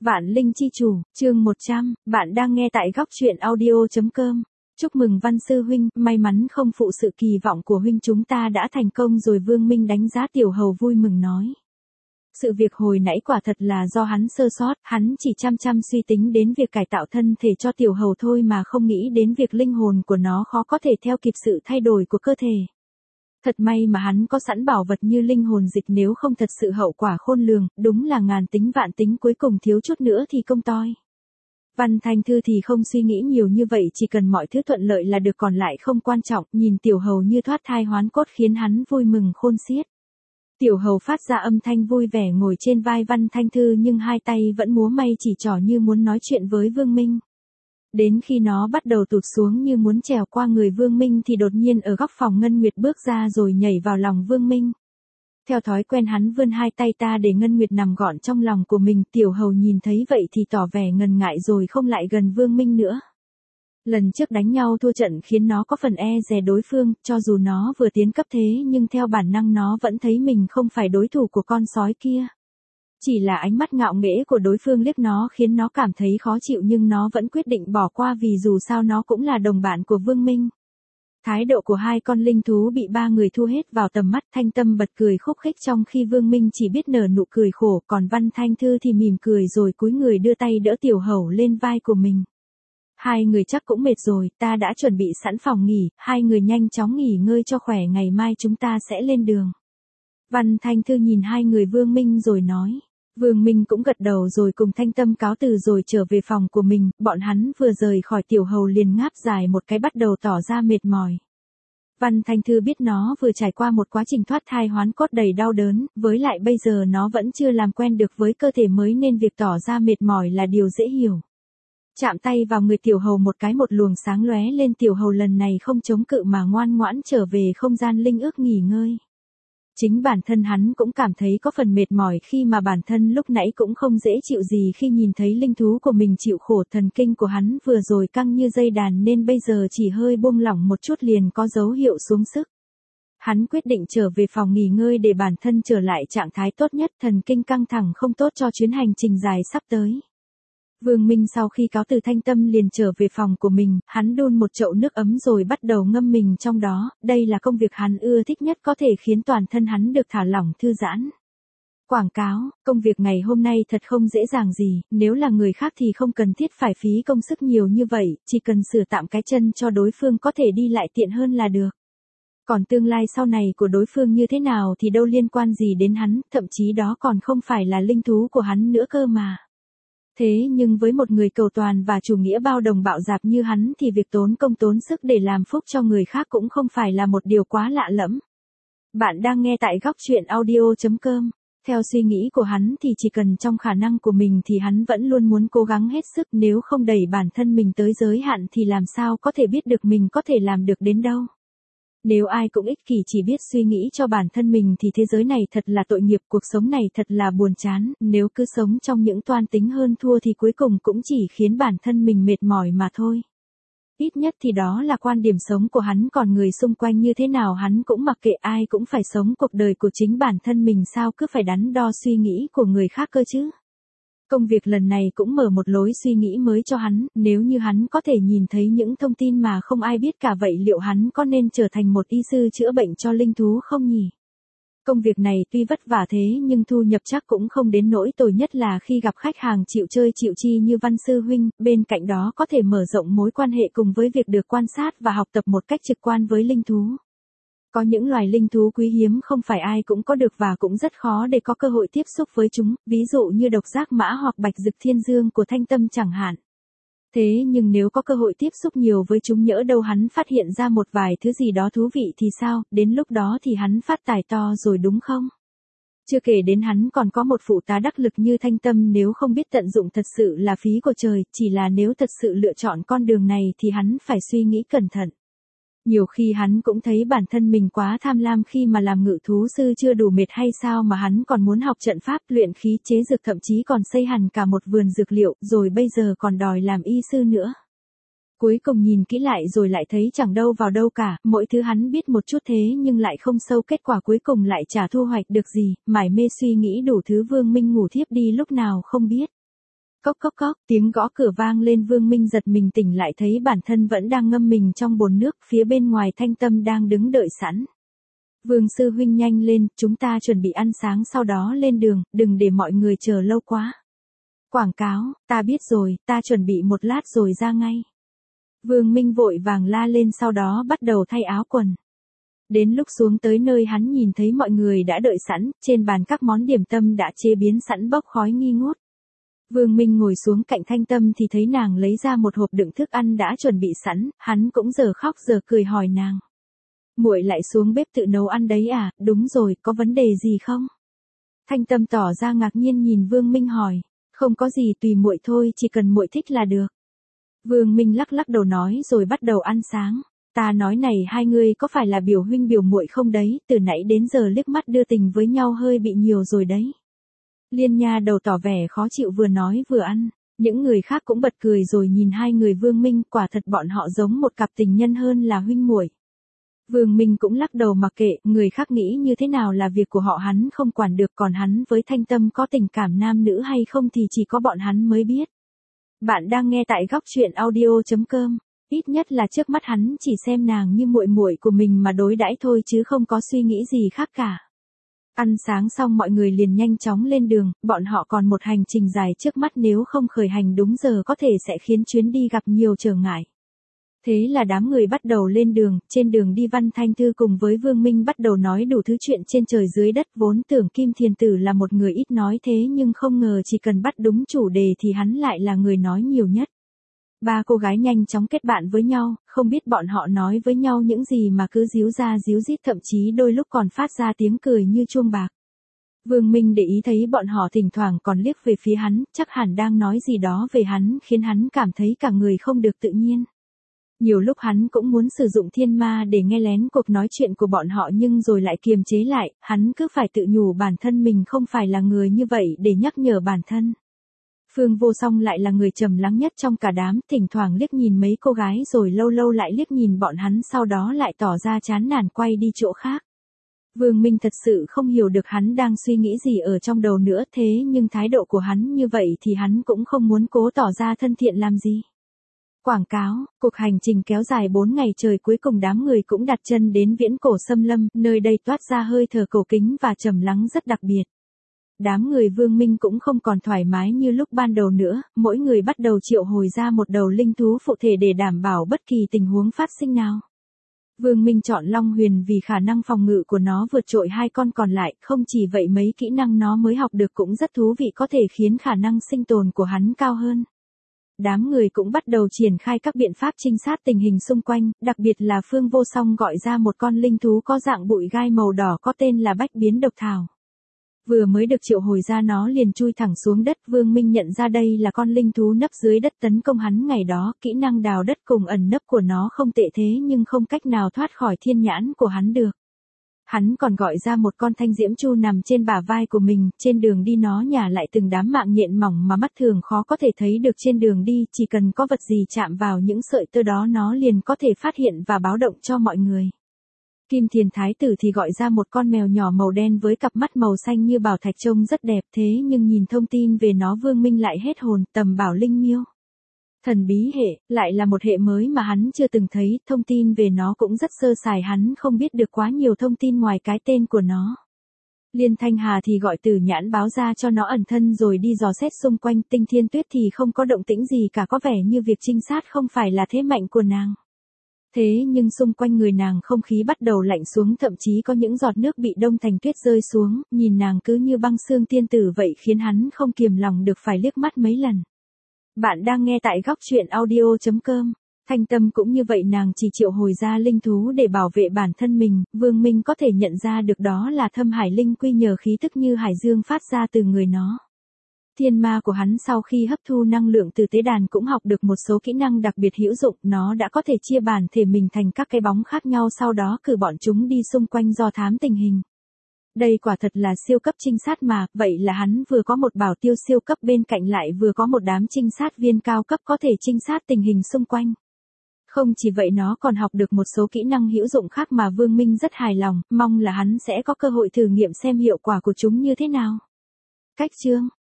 Vạn Linh chi chủ, chương 100, bạn đang nghe tại góc truyện audio.com. Chúc mừng Văn Sư Huynh, may mắn không phụ sự kỳ vọng của Huynh, chúng ta đã thành công rồi. Vương Minh đánh giá Tiểu Hầu vui mừng nói. Sự việc hồi nãy quả thật là do hắn sơ sót, hắn chỉ chăm suy tính đến việc cải tạo thân thể cho Tiểu Hầu thôi mà không nghĩ đến việc linh hồn của nó khó có thể theo kịp sự thay đổi của cơ thể. Thật may mà hắn có sẵn bảo vật như linh hồn dịch, nếu không thật sự hậu quả khôn lường, đúng là ngàn tính vạn tính, cuối cùng thiếu chút nữa thì công toi. Văn Thanh Thư thì không suy nghĩ nhiều như vậy, chỉ cần mọi thứ thuận lợi là được, còn lại không quan trọng. Nhìn Tiểu Hầu như thoát thai hoán cốt khiến hắn vui mừng khôn xiết. Tiểu Hầu phát ra âm thanh vui vẻ ngồi trên vai Văn Thanh Thư, nhưng hai tay vẫn múa may chỉ trỏ như muốn nói chuyện với Vương Minh. Đến khi nó bắt đầu tụt xuống như muốn trèo qua người Vương Minh thì đột nhiên ở góc phòng Ngân Nguyệt bước ra rồi nhảy vào lòng Vương Minh. Theo thói quen hắn vươn hai tay ta để Ngân Nguyệt nằm gọn trong lòng của mình. Tiểu Hầu nhìn thấy vậy thì tỏ vẻ ngần ngại rồi không lại gần Vương Minh nữa. Lần trước đánh nhau thua trận khiến nó có phần e dè đối phương, cho dù nó vừa tiến cấp thế nhưng theo bản năng nó vẫn thấy mình không phải đối thủ của con sói kia. Chỉ là ánh mắt ngạo nghễ của đối phương liếc nó khiến nó cảm thấy khó chịu, nhưng nó vẫn quyết định bỏ qua vì dù sao nó cũng là đồng bạn của Vương Minh. Thái độ của hai con linh thú bị ba người thu hết vào tầm mắt. Thanh Tâm bật cười khúc khích trong khi Vương Minh chỉ biết nở nụ cười khổ, còn Văn Thanh Thư thì mỉm cười rồi cúi người đưa tay đỡ Tiểu Hầu lên vai của mình. Hai người chắc cũng mệt rồi, ta đã chuẩn bị sẵn phòng nghỉ, hai người nhanh chóng nghỉ ngơi cho khỏe, ngày mai chúng ta sẽ lên đường. Văn Thanh Thư nhìn hai người Vương Minh rồi nói. Vương Minh cũng gật đầu rồi cùng Thanh Tâm cáo từ rồi trở về phòng của mình. Bọn hắn vừa rời khỏi Tiểu Hầu liền ngáp dài một cái, bắt đầu tỏ ra mệt mỏi. Văn Thanh Thư biết nó vừa trải qua một quá trình thoát thai hoán cốt đầy đau đớn, với lại bây giờ nó vẫn chưa làm quen được với cơ thể mới nên việc tỏ ra mệt mỏi là điều dễ hiểu. Chạm tay vào người Tiểu Hầu một cái, một luồng sáng lóe lên. Tiểu Hầu lần này không chống cự mà ngoan ngoãn trở về không gian linh ước nghỉ ngơi. Chính bản thân hắn cũng cảm thấy có phần mệt mỏi khi mà bản thân lúc nãy cũng không dễ chịu gì khi nhìn thấy linh thú của mình chịu khổ. Thần kinh của hắn vừa rồi căng như dây đàn nên bây giờ chỉ hơi buông lỏng một chút liền có dấu hiệu xuống sức. Hắn quyết định trở về phòng nghỉ ngơi để bản thân trở lại trạng thái tốt nhất, thần kinh căng thẳng không tốt cho chuyến hành trình dài sắp tới. Vương Minh sau khi cáo từ Thanh Tâm liền trở về phòng của mình, hắn đun một chậu nước ấm rồi bắt đầu ngâm mình trong đó. Đây là công việc hắn ưa thích nhất, có thể khiến toàn thân hắn được thả lỏng thư giãn. Quảng cáo, công việc ngày hôm nay thật không dễ dàng gì, nếu là người khác thì không cần thiết phải phí công sức nhiều như vậy, chỉ cần sửa tạm cái chân cho đối phương có thể đi lại tiện hơn là được. Còn tương lai sau này của đối phương như thế nào thì đâu liên quan gì đến hắn, thậm chí đó còn không phải là linh thú của hắn nữa cơ mà. Thế nhưng với một người cầu toàn và chủ nghĩa bao đồng bạo dạp như hắn thì việc tốn công tốn sức để làm phúc cho người khác cũng không phải là một điều quá lạ lẫm. Bạn đang nghe tại góc truyện audio.com. Theo suy nghĩ của hắn thì chỉ cần trong khả năng của mình thì hắn vẫn luôn muốn cố gắng hết sức, nếu không đẩy bản thân mình tới giới hạn thì làm sao có thể biết được mình có thể làm được đến đâu. Nếu ai cũng ích kỷ chỉ biết suy nghĩ cho bản thân mình thì thế giới này thật là tội nghiệp, cuộc sống này thật là buồn chán, nếu cứ sống trong những toan tính hơn thua thì cuối cùng cũng chỉ khiến bản thân mình mệt mỏi mà thôi. Ít nhất thì đó là quan điểm sống của hắn, còn người xung quanh như thế nào hắn cũng mặc kệ, ai cũng phải sống cuộc đời của chính bản thân mình, sao cứ phải đắn đo suy nghĩ của người khác cơ chứ. Công việc lần này cũng mở một lối suy nghĩ mới cho hắn, nếu như hắn có thể nhìn thấy những thông tin mà không ai biết cả vậy liệu hắn có nên trở thành một y sư chữa bệnh cho linh thú không nhỉ? Công việc này tuy vất vả thế nhưng thu nhập chắc cũng không đến nỗi tồi, nhất là khi gặp khách hàng chịu chơi chịu chi như Văn Sư Huynh, bên cạnh đó có thể mở rộng mối quan hệ cùng với việc được quan sát và học tập một cách trực quan với linh thú. Có những loài linh thú quý hiếm không phải ai cũng có được và cũng rất khó để có cơ hội tiếp xúc với chúng, ví dụ như độc giác mã hoặc bạch dực thiên dương của Thanh Tâm chẳng hạn. Thế nhưng nếu có cơ hội tiếp xúc nhiều với chúng, nhỡ đâu hắn phát hiện ra một vài thứ gì đó thú vị thì sao, đến lúc đó thì hắn phát tài to rồi đúng không? Chưa kể đến hắn còn có một phụ tá đắc lực như Thanh Tâm, nếu không biết tận dụng thật sự là phí của trời, chỉ là nếu thật sự lựa chọn con đường này thì hắn phải suy nghĩ cẩn thận. Nhiều khi hắn cũng thấy bản thân mình quá tham lam khi mà làm ngự thú sư chưa đủ mệt hay sao mà hắn còn muốn học trận pháp, luyện khí chế dược, thậm chí còn xây hẳn cả một vườn dược liệu, rồi bây giờ còn đòi làm y sư nữa. Cuối cùng nhìn kỹ lại rồi lại thấy chẳng đâu vào đâu cả, mỗi thứ hắn biết một chút thế nhưng lại không sâu, kết quả cuối cùng lại chả thu hoạch được gì, mải mê suy nghĩ đủ thứ. Vương Minh ngủ thiếp đi lúc nào không biết. Cốc cốc cốc, tiếng gõ cửa vang lên. Vương Minh giật mình tỉnh lại thấy bản thân vẫn đang ngâm mình trong bồn nước, phía bên ngoài Thanh Tâm đang đứng đợi sẵn. Vương sư huynh nhanh lên, chúng ta chuẩn bị ăn sáng sau đó lên đường, đừng để mọi người chờ lâu quá. Quảng cáo, ta biết rồi, ta chuẩn bị một lát rồi ra ngay. Vương Minh vội vàng la lên sau đó bắt đầu thay áo quần. Đến lúc xuống tới nơi hắn nhìn thấy mọi người đã đợi sẵn, trên bàn các món điểm tâm đã chế biến sẵn bốc khói nghi ngút. Vương Minh ngồi xuống cạnh Thanh Tâm thì thấy nàng lấy ra một hộp đựng thức ăn đã chuẩn bị sẵn, hắn cũng giờ khóc giờ cười hỏi nàng. Muội lại xuống bếp tự nấu ăn đấy à, đúng rồi, có vấn đề gì không? Thanh Tâm tỏ ra ngạc nhiên nhìn Vương Minh hỏi, không có gì tùy muội thôi, chỉ cần muội thích là được. Vương Minh lắc lắc đầu nói rồi bắt đầu ăn sáng. Ta nói này, hai người có phải là biểu huynh biểu muội không đấy, từ nãy đến giờ liếc mắt đưa tình với nhau hơi bị nhiều rồi đấy. Liên Nha đầu tỏ vẻ khó chịu vừa nói vừa ăn, những người khác cũng bật cười rồi nhìn hai người Vương Minh, quả thật bọn họ giống một cặp tình nhân hơn là huynh muội. Vương Minh cũng lắc đầu mặc kệ, người khác nghĩ như thế nào là việc của họ, hắn không quản được, còn hắn với Thanh Tâm có tình cảm nam nữ hay không thì chỉ có bọn hắn mới biết. Bạn đang nghe tại góc truyện audio.com. Ít nhất là trước mắt hắn chỉ xem nàng như muội muội của mình mà đối đãi thôi chứ không có suy nghĩ gì khác cả. Ăn sáng xong mọi người liền nhanh chóng lên đường, bọn họ còn một hành trình dài trước mắt, nếu không khởi hành đúng giờ có thể sẽ khiến chuyến đi gặp nhiều trở ngại. Thế là đám người bắt đầu lên đường, trên đường đi Văn Thanh Thư cùng với Vương Minh bắt đầu nói đủ thứ chuyện trên trời dưới đất, vốn tưởng Kim Thiền Tử là một người ít nói thế nhưng không ngờ chỉ cần bắt đúng chủ đề thì hắn lại là người nói nhiều nhất. Ba cô gái nhanh chóng kết bạn với nhau, không biết bọn họ nói với nhau những gì mà cứ díu ra díu dít, thậm chí đôi lúc còn phát ra tiếng cười như chuông bạc. Vương Minh để ý thấy bọn họ thỉnh thoảng còn liếc về phía hắn, chắc hẳn đang nói gì đó về hắn khiến hắn cảm thấy cả người không được tự nhiên. Nhiều lúc hắn cũng muốn sử dụng thiên ma để nghe lén cuộc nói chuyện của bọn họ nhưng rồi lại kiềm chế lại, hắn cứ phải tự nhủ bản thân mình không phải là người như vậy để nhắc nhở bản thân. Phương Vô Song lại là người trầm lắng nhất trong cả đám, thỉnh thoảng liếc nhìn mấy cô gái rồi lâu lâu lại liếc nhìn bọn hắn, sau đó lại tỏ ra chán nản quay đi chỗ khác. Vương Minh thật sự không hiểu được hắn đang suy nghĩ gì ở trong đầu nữa, thế nhưng thái độ của hắn như vậy thì hắn cũng không muốn cố tỏ ra thân thiện làm gì. Quảng cáo, cuộc hành trình kéo dài 4 ngày trời, cuối cùng đám người cũng đặt chân đến Viễn Cổ Xâm Lâm, nơi đây toát ra hơi thở cổ kính và trầm lắng rất đặc biệt. Đám người Vương Minh cũng không còn thoải mái như lúc ban đầu nữa, mỗi người bắt đầu triệu hồi ra một đầu linh thú phụ thể để đảm bảo bất kỳ tình huống phát sinh nào. Vương Minh chọn Long Huyền vì khả năng phòng ngự của nó vượt trội hai con còn lại, không chỉ vậy mấy kỹ năng nó mới học được cũng rất thú vị, có thể khiến khả năng sinh tồn của hắn cao hơn. Đám người cũng bắt đầu triển khai các biện pháp trinh sát tình hình xung quanh, đặc biệt là Phương Vô Song gọi ra một con linh thú có dạng bụi gai màu đỏ có tên là Bách Biến Độc Thảo. Vừa mới được triệu hồi ra nó liền chui thẳng xuống đất, Vương Minh nhận ra đây là con linh thú nấp dưới đất tấn công hắn ngày đó, kỹ năng đào đất cùng ẩn nấp của nó không tệ thế nhưng không cách nào thoát khỏi thiên nhãn của hắn được. Hắn còn gọi ra một con thanh diễm chu nằm trên bả vai của mình, trên đường đi nó nhả lại từng đám mạng nhện mỏng mà mắt thường khó có thể thấy được trên đường đi, chỉ cần có vật gì chạm vào những sợi tơ đó nó liền có thể phát hiện và báo động cho mọi người. Kim Thiền Thái tử thì gọi ra một con mèo nhỏ màu đen với cặp mắt màu xanh như bảo thạch, trông rất đẹp, thế nhưng nhìn thông tin về nó Vương Minh lại hết hồn, Tầm Bảo Linh Miêu. Thần bí hệ, lại là một hệ mới mà hắn chưa từng thấy, thông tin về nó cũng rất sơ sài, hắn không biết được quá nhiều thông tin ngoài cái tên của nó. Liên Thanh Hà thì gọi Tử Nhãn báo ra cho nó ẩn thân rồi đi dò xét xung quanh, Tinh Thiên Tuyết thì không có động tĩnh gì cả, có vẻ như việc trinh sát không phải là thế mạnh của nàng. Thế nhưng xung quanh người nàng không khí bắt đầu lạnh xuống, thậm chí có những giọt nước bị đông thành tuyết rơi xuống, nhìn nàng cứ như băng xương tiên tử vậy khiến hắn không kiềm lòng được phải liếc mắt mấy lần. Bạn đang nghe tại góc truyện audio.com. Thanh Tâm cũng như vậy, nàng chỉ triệu hồi ra linh thú để bảo vệ bản thân mình, Vương Minh có thể nhận ra được đó là Thâm Hải Linh Quy nhờ khí tức như hải dương phát ra từ người nó. Thiên ma của hắn sau khi hấp thu năng lượng từ tế đàn cũng học được một số kỹ năng đặc biệt hữu dụng, nó đã có thể chia bản thể mình thành các cái bóng khác nhau, sau đó cử bọn chúng đi xung quanh do thám tình hình. Đây quả thật là siêu cấp trinh sát mà, vậy là hắn vừa có một bảo tiêu siêu cấp bên cạnh lại vừa có một đám trinh sát viên cao cấp có thể trinh sát tình hình xung quanh. Không chỉ vậy nó còn học được một số kỹ năng hữu dụng khác mà Vương Minh rất hài lòng, mong là hắn sẽ có cơ hội thử nghiệm xem hiệu quả của chúng như thế nào. Cách chương